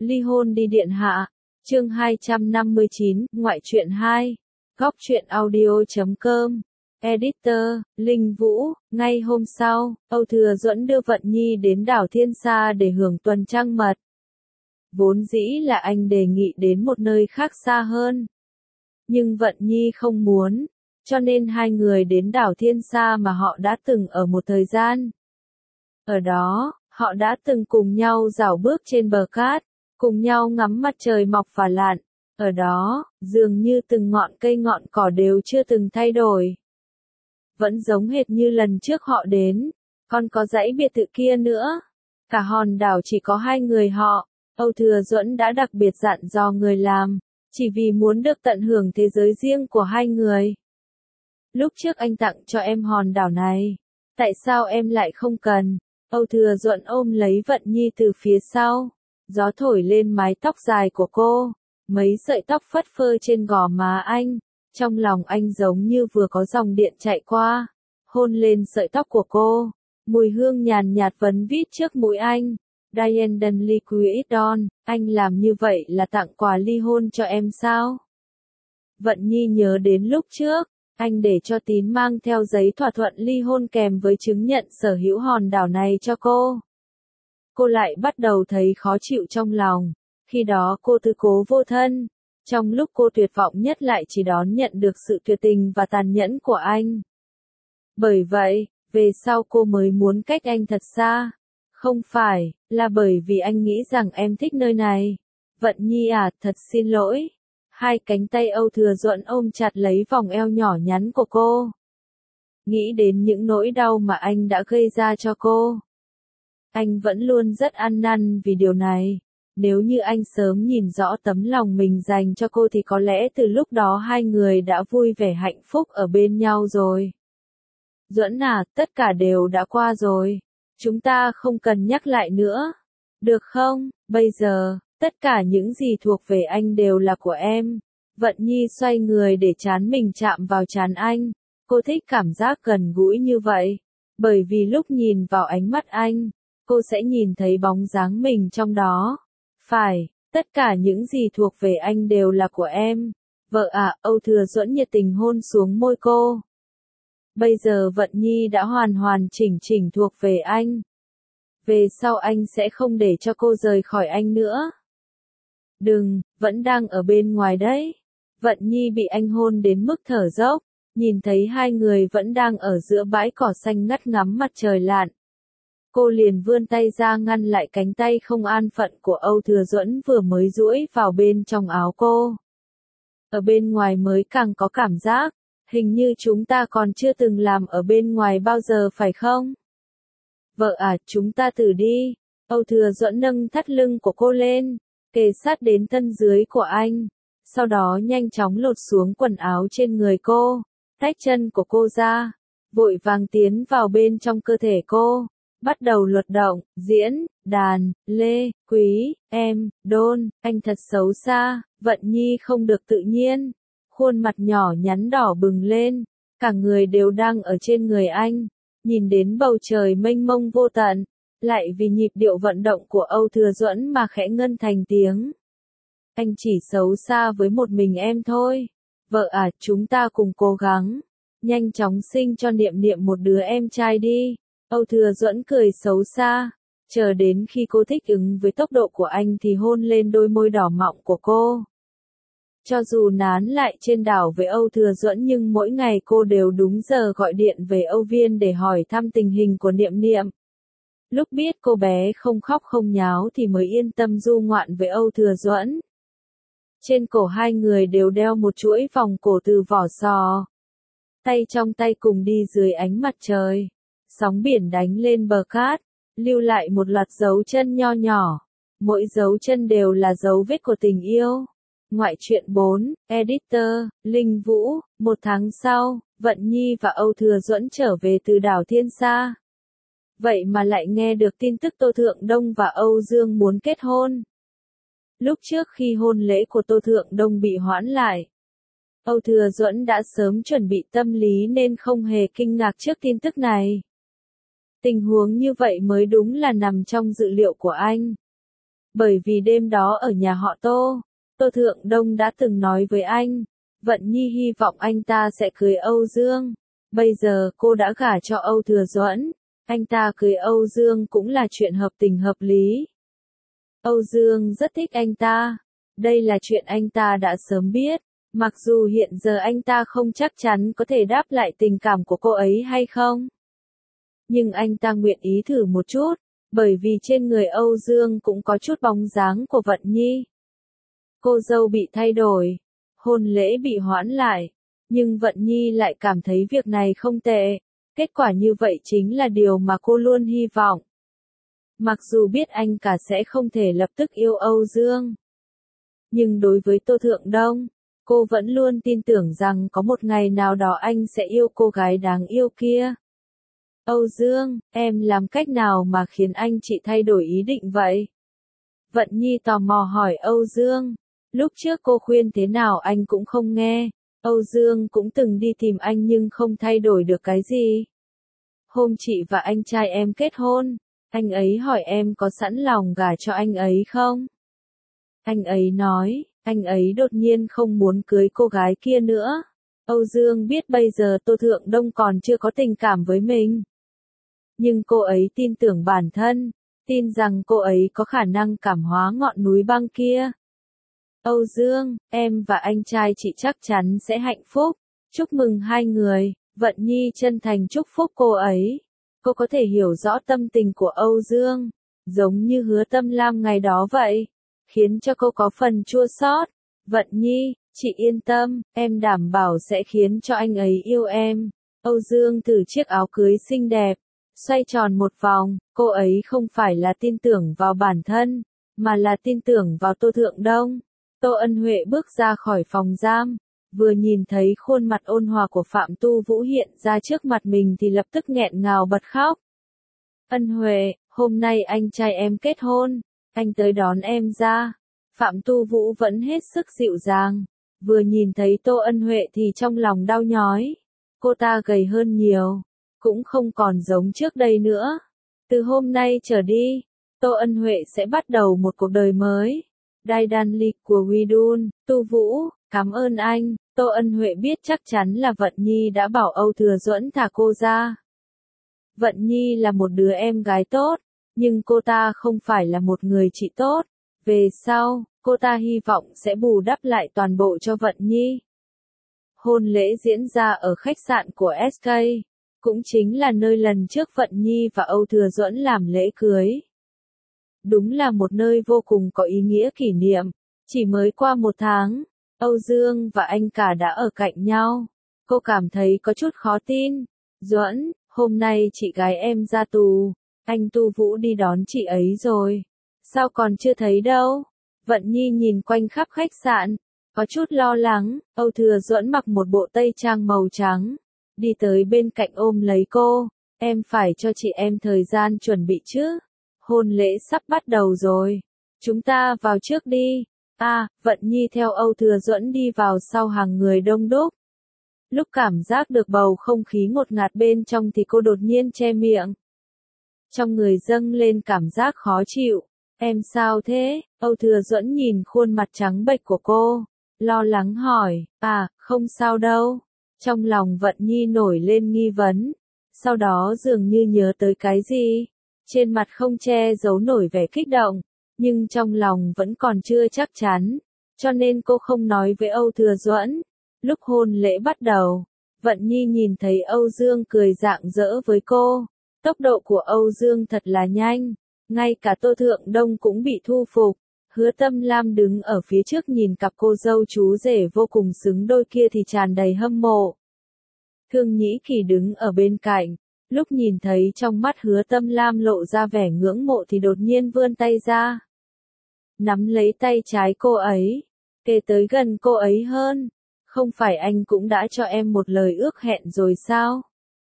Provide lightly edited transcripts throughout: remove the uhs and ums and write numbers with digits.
Ly hôn đi điện hạ. Chương 259, ngoại truyện 2. Góc truyện audio.com. Editor, Linh Vũ. Ngay hôm sau, Âu Thừa Duẫn đưa Vận Nhi đến đảo Thiên Sa để hưởng tuần trăng mật. Vốn dĩ là anh đề nghị đến một nơi khác xa hơn. Nhưng Vận Nhi không muốn, cho nên hai người đến đảo Thiên Sa mà họ đã từng ở một thời gian. Ở đó, họ đã từng cùng nhau dạo bước trên bờ cát, cùng nhau ngắm mặt trời mọc và lặn. Ở đó, dường như từng ngọn cây ngọn cỏ đều chưa từng thay đổi. Vẫn giống hệt như lần trước họ đến, còn có dãy biệt thự kia nữa. Cả hòn đảo chỉ có hai người họ, Âu Thừa Duẫn đã đặc biệt dặn dò người làm, chỉ vì muốn được tận hưởng thế giới riêng của hai người. Lúc trước anh tặng cho em hòn đảo này, tại sao em lại không cần? Âu Thừa Duẫn ôm lấy Vận Nhi từ phía sau, gió thổi lên mái tóc dài của cô, mấy sợi tóc phất phơ trên gò má anh, trong lòng anh giống như vừa có dòng điện chạy qua, hôn lên sợi tóc của cô, mùi hương nhàn nhạt vấn vít trước mũi anh. Diane Dunley Quaidon, anh làm như vậy là tặng quà ly hôn cho em sao? Vận Nhi nhớ đến lúc trước, anh để cho Tín mang theo giấy thỏa thuận ly hôn kèm với chứng nhận sở hữu hòn đảo này cho cô. Cô lại bắt đầu thấy khó chịu trong lòng, khi đó cô tư cố vô thân, trong lúc cô tuyệt vọng nhất lại chỉ đón nhận được sự tuyệt tình và tàn nhẫn của anh. Bởi vậy, về sau cô mới muốn cách anh thật xa. Không phải, là bởi vì anh nghĩ rằng em thích nơi này. Vận Nhi à, thật xin lỗi. Hai cánh tay Âu Thừa Duẫn ôm chặt lấy vòng eo nhỏ nhắn của cô. Nghĩ đến những nỗi đau mà anh đã gây ra cho cô. Anh vẫn luôn rất ăn năn vì điều này. Nếu như anh sớm nhìn rõ tấm lòng mình dành cho cô thì có lẽ từ lúc đó hai người đã vui vẻ hạnh phúc ở bên nhau rồi. Duẫn à, tất cả đều đã qua rồi. Chúng ta không cần nhắc lại nữa. Được không? Bây giờ, tất cả những gì thuộc về anh đều là của em. Vận Nhi xoay người để trán mình chạm vào trán anh. Cô thích cảm giác gần gũi như vậy. Bởi vì lúc nhìn vào ánh mắt anh, cô sẽ nhìn thấy bóng dáng mình trong đó. Phải, tất cả những gì thuộc về anh đều là của em. Vợ ạ, Âu Thừa Duẫn nhiệt tình hôn xuống môi cô. Bây giờ Vận Nhi đã hoàn hoàn chỉnh thuộc về anh. Về sau anh sẽ không để cho cô rời khỏi anh nữa. Đừng, vẫn đang ở bên ngoài đấy. Vận Nhi bị anh hôn đến mức thở dốc, nhìn thấy hai người vẫn đang ở giữa bãi cỏ xanh ngắt ngắm mặt trời lặn. Cô liền vươn tay ra ngăn lại cánh tay không an phận của Âu Thừa Duẫn vừa mới duỗi vào bên trong áo cô. Ở bên ngoài mới càng có cảm giác. Hình như chúng ta còn chưa từng làm ở bên ngoài bao giờ phải không? Vợ à, chúng ta thử đi. Âu Thừa Duẫn nâng thắt lưng của cô lên, kề sát đến thân dưới của anh. Sau đó nhanh chóng lột xuống quần áo trên người cô, tách chân của cô ra, vội vàng tiến vào bên trong cơ thể cô. Bắt đầu luật động, diễn, đàn, lê, quý, em, đôn, anh thật xấu xa. Vận Nhi không được tự nhiên. Khuôn mặt nhỏ nhắn đỏ bừng lên, cả người đều đang ở trên người anh, nhìn đến bầu trời mênh mông vô tận, lại vì nhịp điệu vận động của Âu Thừa Duẫn mà khẽ ngân thành tiếng. Anh chỉ xấu xa với một mình em thôi. Vợ à, chúng ta cùng cố gắng, nhanh chóng sinh cho Niệm Niệm một đứa em trai đi. Âu Thừa Duẫn cười xấu xa, chờ đến khi cô thích ứng với tốc độ của anh thì hôn lên đôi môi đỏ mọng của cô. Cho dù nán lại trên đảo với Âu Thừa Duẫn nhưng mỗi ngày cô đều đúng giờ gọi điện về Âu Viên để hỏi thăm tình hình của Niệm Niệm. Lúc biết cô bé không khóc không nháo thì mới yên tâm du ngoạn với Âu Thừa Duẫn. Trên cổ hai người đều đeo một chuỗi vòng cổ từ vỏ sò. Tay trong tay cùng đi dưới ánh mặt trời. Sóng biển đánh lên bờ cát, lưu lại một loạt dấu chân nho nhỏ. Mỗi dấu chân đều là dấu vết của tình yêu. Ngoại truyện 4, Editor, Linh Vũ. Một tháng sau, Vận Nhi và Âu Thừa Duẫn trở về từ đảo Thiên Sa. Vậy mà lại nghe được tin tức Tô Thượng Đông và Âu Dương muốn kết hôn. Lúc trước khi hôn lễ của Tô Thượng Đông bị hoãn lại, Âu Thừa Duẫn đã sớm chuẩn bị tâm lý nên không hề kinh ngạc trước tin tức này. Tình huống như vậy mới đúng là nằm trong dự liệu của anh. Bởi vì đêm đó ở nhà họ Tô, Tô Thượng Đông đã từng nói với anh, Vận Nhi hy vọng anh ta sẽ cưới Âu Dương. Bây giờ cô đã gả cho Âu Thừa Duẫn, anh ta cưới Âu Dương cũng là chuyện hợp tình hợp lý. Âu Dương rất thích anh ta. Đây là chuyện anh ta đã sớm biết, mặc dù hiện giờ anh ta không chắc chắn có thể đáp lại tình cảm của cô ấy hay không. Nhưng anh ta nguyện ý thử một chút, bởi vì trên người Âu Dương cũng có chút bóng dáng của Vận Nhi. Cô dâu bị thay đổi, hôn lễ bị hoãn lại, nhưng Vận Nhi lại cảm thấy việc này không tệ. Kết quả như vậy chính là điều mà cô luôn hy vọng. Mặc dù biết anh cả sẽ không thể lập tức yêu Âu Dương. Nhưng đối với Tô Thượng Đông, cô vẫn luôn tin tưởng rằng có một ngày nào đó anh sẽ yêu cô gái đáng yêu kia. Âu Dương, em làm cách nào mà khiến anh chị thay đổi ý định vậy? Vận Nhi tò mò hỏi Âu Dương. Lúc trước cô khuyên thế nào anh cũng không nghe. Âu Dương cũng từng đi tìm anh nhưng không thay đổi được cái gì. Hôm chị và anh trai em kết hôn, anh ấy hỏi em có sẵn lòng gả cho anh ấy không? Anh ấy nói, anh ấy đột nhiên không muốn cưới cô gái kia nữa. Âu Dương biết bây giờ Tô Thượng Đông còn chưa có tình cảm với mình. Nhưng cô ấy tin tưởng bản thân, tin rằng cô ấy có khả năng cảm hóa ngọn núi băng kia. Âu Dương, em và anh trai chị chắc chắn sẽ hạnh phúc. Chúc mừng hai người. Vận Nhi chân thành chúc phúc cô ấy. Cô có thể hiểu rõ tâm tình của Âu Dương, giống như Hứa Tâm Lam ngày đó vậy, khiến cho cô có phần chua xót. Vận Nhi, chị yên tâm, em đảm bảo sẽ khiến cho anh ấy yêu em. Âu Dương thử chiếc áo cưới xinh đẹp, xoay tròn một vòng, cô ấy không phải là tin tưởng vào bản thân, mà là tin tưởng vào Tô Thượng Đông. Tô Ân Huệ bước ra khỏi phòng giam, vừa nhìn thấy khuôn mặt ôn hòa của Phạm Tu Vũ hiện ra trước mặt mình thì lập tức nghẹn ngào bật khóc. Ân Huệ, hôm nay anh trai em kết hôn, anh tới đón em ra. Phạm Tu Vũ vẫn hết sức dịu dàng, vừa nhìn thấy Tô Ân Huệ thì trong lòng đau nhói. Cô ta gầy hơn nhiều, cũng không còn giống trước đây nữa. Từ hôm nay trở đi, Tô Ân Huệ sẽ bắt đầu một cuộc đời mới. Đai đan lịch của Widun, Tu Vũ, cảm ơn anh. Tô Ân Huệ biết chắc chắn là Vận Nhi đã bảo Âu Thừa Duẫn thả cô ra. Vận Nhi là một đứa em gái tốt, nhưng cô ta không phải là một người chị tốt. Về sau, cô ta hy vọng sẽ bù đắp lại toàn bộ cho Vận Nhi. Hôn lễ diễn ra ở khách sạn của SK, cũng chính là nơi lần trước Vận Nhi và Âu Thừa Duẫn làm lễ cưới. Đúng là một nơi vô cùng có ý nghĩa kỷ niệm. Chỉ mới qua một tháng, Âu Dương và anh cả đã ở cạnh nhau. Cô cảm thấy có chút khó tin. Duẫn, hôm nay chị gái em ra tù, anh Tu Vũ đi đón chị ấy rồi. Sao còn chưa thấy đâu? Vận Nhi nhìn quanh khắp khách sạn, có chút lo lắng. Âu Thừa Duẫn mặc một bộ tây trang màu trắng, đi tới bên cạnh ôm lấy cô. Em phải cho chị em thời gian chuẩn bị chứ. Hôn lễ sắp bắt đầu rồi. Chúng ta vào trước đi. Vận Nhi theo Âu Thừa Duẫn đi vào sau hàng người đông đúc. Lúc cảm giác được bầu không khí ngột ngạt bên trong thì cô đột nhiên che miệng. Trong người dâng lên cảm giác khó chịu. Em sao thế? Âu Thừa Duẫn nhìn khuôn mặt trắng bệch của cô, lo lắng hỏi. Không sao đâu. Trong lòng Vận Nhi nổi lên nghi vấn. Sau đó dường như nhớ tới cái gì. Trên mặt không che giấu nổi vẻ kích động, nhưng trong lòng vẫn còn chưa chắc chắn, cho nên cô không nói với Âu Thừa Duẫn. Lúc hôn lễ bắt đầu, Vận Nhi nhìn thấy Âu Dương cười rạng rỡ với cô. Tốc độ của Âu Dương thật là nhanh, ngay cả Tô Thượng Đông cũng bị thu phục. Hứa Tâm Lam đứng ở phía trước nhìn cặp cô dâu chú rể vô cùng xứng đôi kia thì tràn đầy hâm mộ. Thương Nhĩ Kỳ đứng ở bên cạnh. Lúc nhìn thấy trong mắt Hứa Tâm Lam lộ ra vẻ ngưỡng mộ thì đột nhiên vươn tay ra. Nắm lấy tay trái cô ấy, kề tới gần cô ấy hơn. Không phải anh cũng đã cho em một lời ước hẹn rồi sao?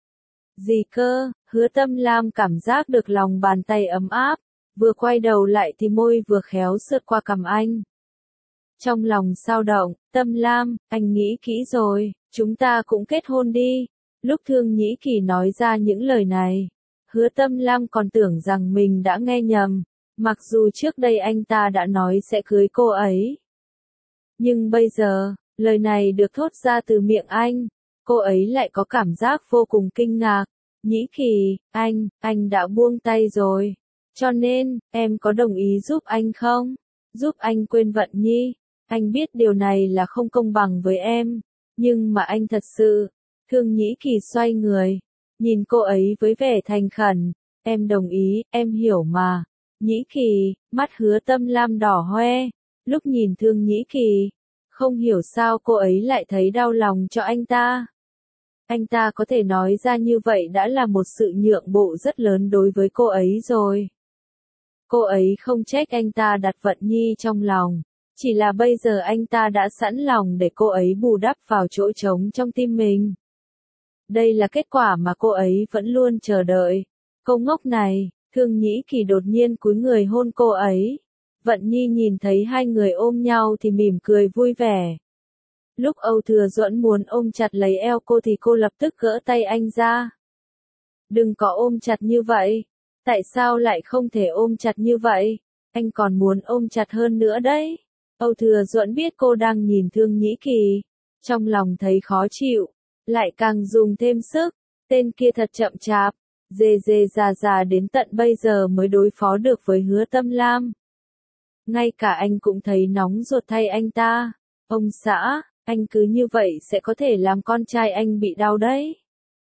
Gì cơ? Hứa Tâm Lam cảm giác được lòng bàn tay ấm áp, vừa quay đầu lại thì môi vừa khéo sượt qua cằm anh. Trong lòng dao động, Tâm Lam, anh nghĩ kỹ rồi, chúng ta cũng kết hôn đi. Lúc Thương Nhĩ Kỳ nói ra những lời này, Hứa Tâm Lam còn tưởng rằng mình đã nghe nhầm, Mặc dù trước đây anh ta đã nói sẽ cưới cô ấy. Nhưng bây giờ, lời này được thốt ra từ miệng anh, cô ấy lại có cảm giác vô cùng kinh ngạc. Nhĩ Kỳ, anh đã buông tay rồi. Cho nên, em có đồng ý giúp anh không? Giúp anh quên Vận Nhi. Anh biết điều này là không công bằng với em. Nhưng mà anh thật sự, Thương Nhĩ Kỳ xoay người, nhìn cô ấy với vẻ thành khẩn. Em đồng ý, em hiểu mà. Nhĩ Kỳ, mắt Hứa Tâm Lam đỏ hoe. Lúc nhìn Thương Nhĩ Kỳ, không hiểu sao cô ấy lại thấy đau lòng cho anh ta. Anh ta có thể nói ra như vậy đã là một sự nhượng bộ rất lớn đối với cô ấy rồi. Cô ấy không trách anh ta đặt Vận Nhi trong lòng, chỉ là bây giờ anh ta đã sẵn lòng để cô ấy bù đắp vào chỗ trống trong tim mình. Đây là kết quả mà cô ấy vẫn luôn chờ đợi. Cô ngốc này, Thương Nhĩ Kỳ đột nhiên cúi người hôn cô ấy. Vận Nhi nhìn thấy hai người ôm nhau thì mỉm cười vui vẻ. Lúc Âu Thừa Duẫn muốn ôm chặt lấy eo cô thì cô lập tức gỡ tay anh ra. Đừng có ôm chặt như vậy. Tại sao lại không thể ôm chặt như vậy? Anh còn muốn ôm chặt hơn nữa đấy. Âu Thừa Duẫn biết cô đang nhìn Thương Nhĩ Kỳ. Trong lòng thấy khó chịu. Lại càng dùng thêm sức. Tên kia thật chậm chạp. Dề dề già đến tận bây giờ mới đối phó được với Hứa Tâm Lam. Ngay cả anh cũng thấy nóng ruột thay anh ta. Ông xã, anh cứ như vậy sẽ có thể làm con trai anh bị đau đấy.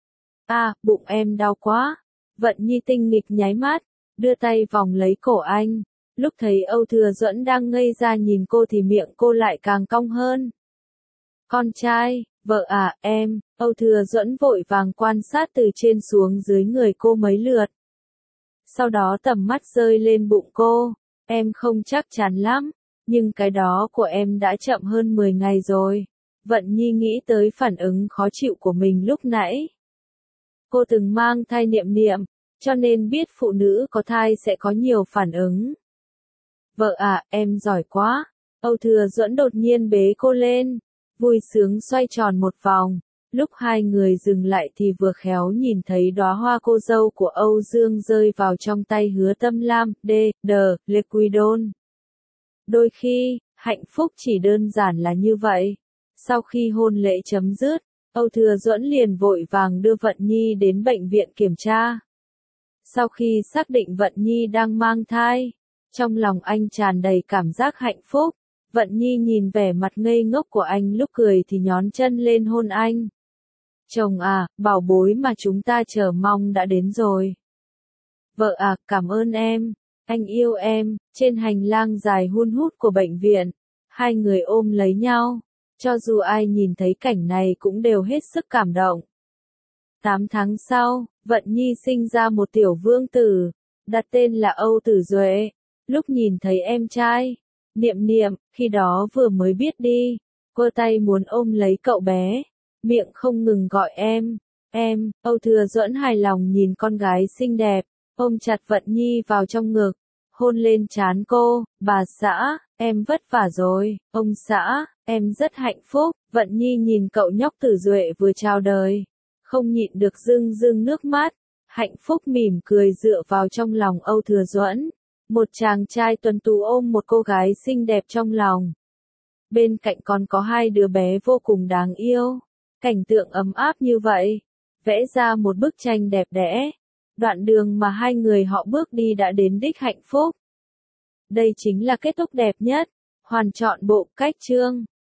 À, bụng em đau quá. Vận Nhi tinh nghịch nháy mắt, đưa tay vòng lấy cổ anh. Lúc thấy Âu Thừa Duẫn đang ngây ra nhìn cô thì miệng cô lại càng cong hơn. Con trai, vợ à, em. Âu Thừa Duẫn vội vàng quan sát từ trên xuống dưới người cô mấy lượt. Sau đó tầm mắt rơi lên bụng cô. Em không chắc chắn lắm, nhưng cái đó của em đã chậm hơn 10 ngày rồi. Vận Nhi nghĩ tới phản ứng khó chịu của mình lúc nãy. Cô từng mang thai Niệm Niệm, cho nên biết phụ nữ có thai sẽ có nhiều phản ứng. Vợ à, em giỏi quá. Âu Thừa Duẫn đột nhiên bế cô lên, vui sướng xoay tròn một vòng. Lúc hai người dừng lại thì vừa khéo nhìn thấy đóa hoa cô dâu của Âu Dương rơi vào trong tay Hứa Tâm Lam, Liquidon. Đôi khi, hạnh phúc chỉ đơn giản là như vậy. Sau khi hôn lễ chấm dứt, Âu Thừa Duẫn liền vội vàng đưa Vận Nhi đến bệnh viện kiểm tra. Sau khi xác định Vận Nhi đang mang thai, trong lòng anh tràn đầy cảm giác hạnh phúc. Vận Nhi nhìn vẻ mặt ngây ngốc của anh lúc cười thì nhón chân lên hôn anh. Chồng à, bảo bối mà chúng ta chờ mong đã đến rồi. Vợ à, cảm ơn em. Anh yêu em. Trên hành lang dài hun hút của bệnh viện, hai người ôm lấy nhau. Cho dù ai nhìn thấy cảnh này cũng đều hết sức cảm động. 8 tháng sau, Vận Nhi sinh ra một tiểu vương tử, đặt tên là Âu Tử Duệ. Lúc nhìn thấy em trai, Niệm Niệm, khi đó vừa mới biết đi, cô tay muốn ôm lấy cậu bé, miệng không ngừng gọi em. Âu Thừa Duẫn hài lòng nhìn con gái xinh đẹp, ôm chặt Vận Nhi vào trong ngực, hôn lên trán cô. Bà xã, em vất vả rồi. Ông xã, em rất hạnh phúc. Vận Nhi nhìn cậu nhóc Tử Duệ vừa chào đời, không nhịn được rưng rưng nước mắt, hạnh phúc mỉm cười dựa vào trong lòng Âu Thừa Duẫn. Một chàng trai tuấn tú ôm một cô gái xinh đẹp trong lòng. Bên cạnh còn có hai đứa bé vô cùng đáng yêu. Cảnh tượng ấm áp như vậy, vẽ ra một bức tranh đẹp đẽ. Đoạn đường mà hai người họ bước đi đã đến đích hạnh phúc. Đây chính là kết thúc đẹp nhất. Hoàn chọn bộ cách chương.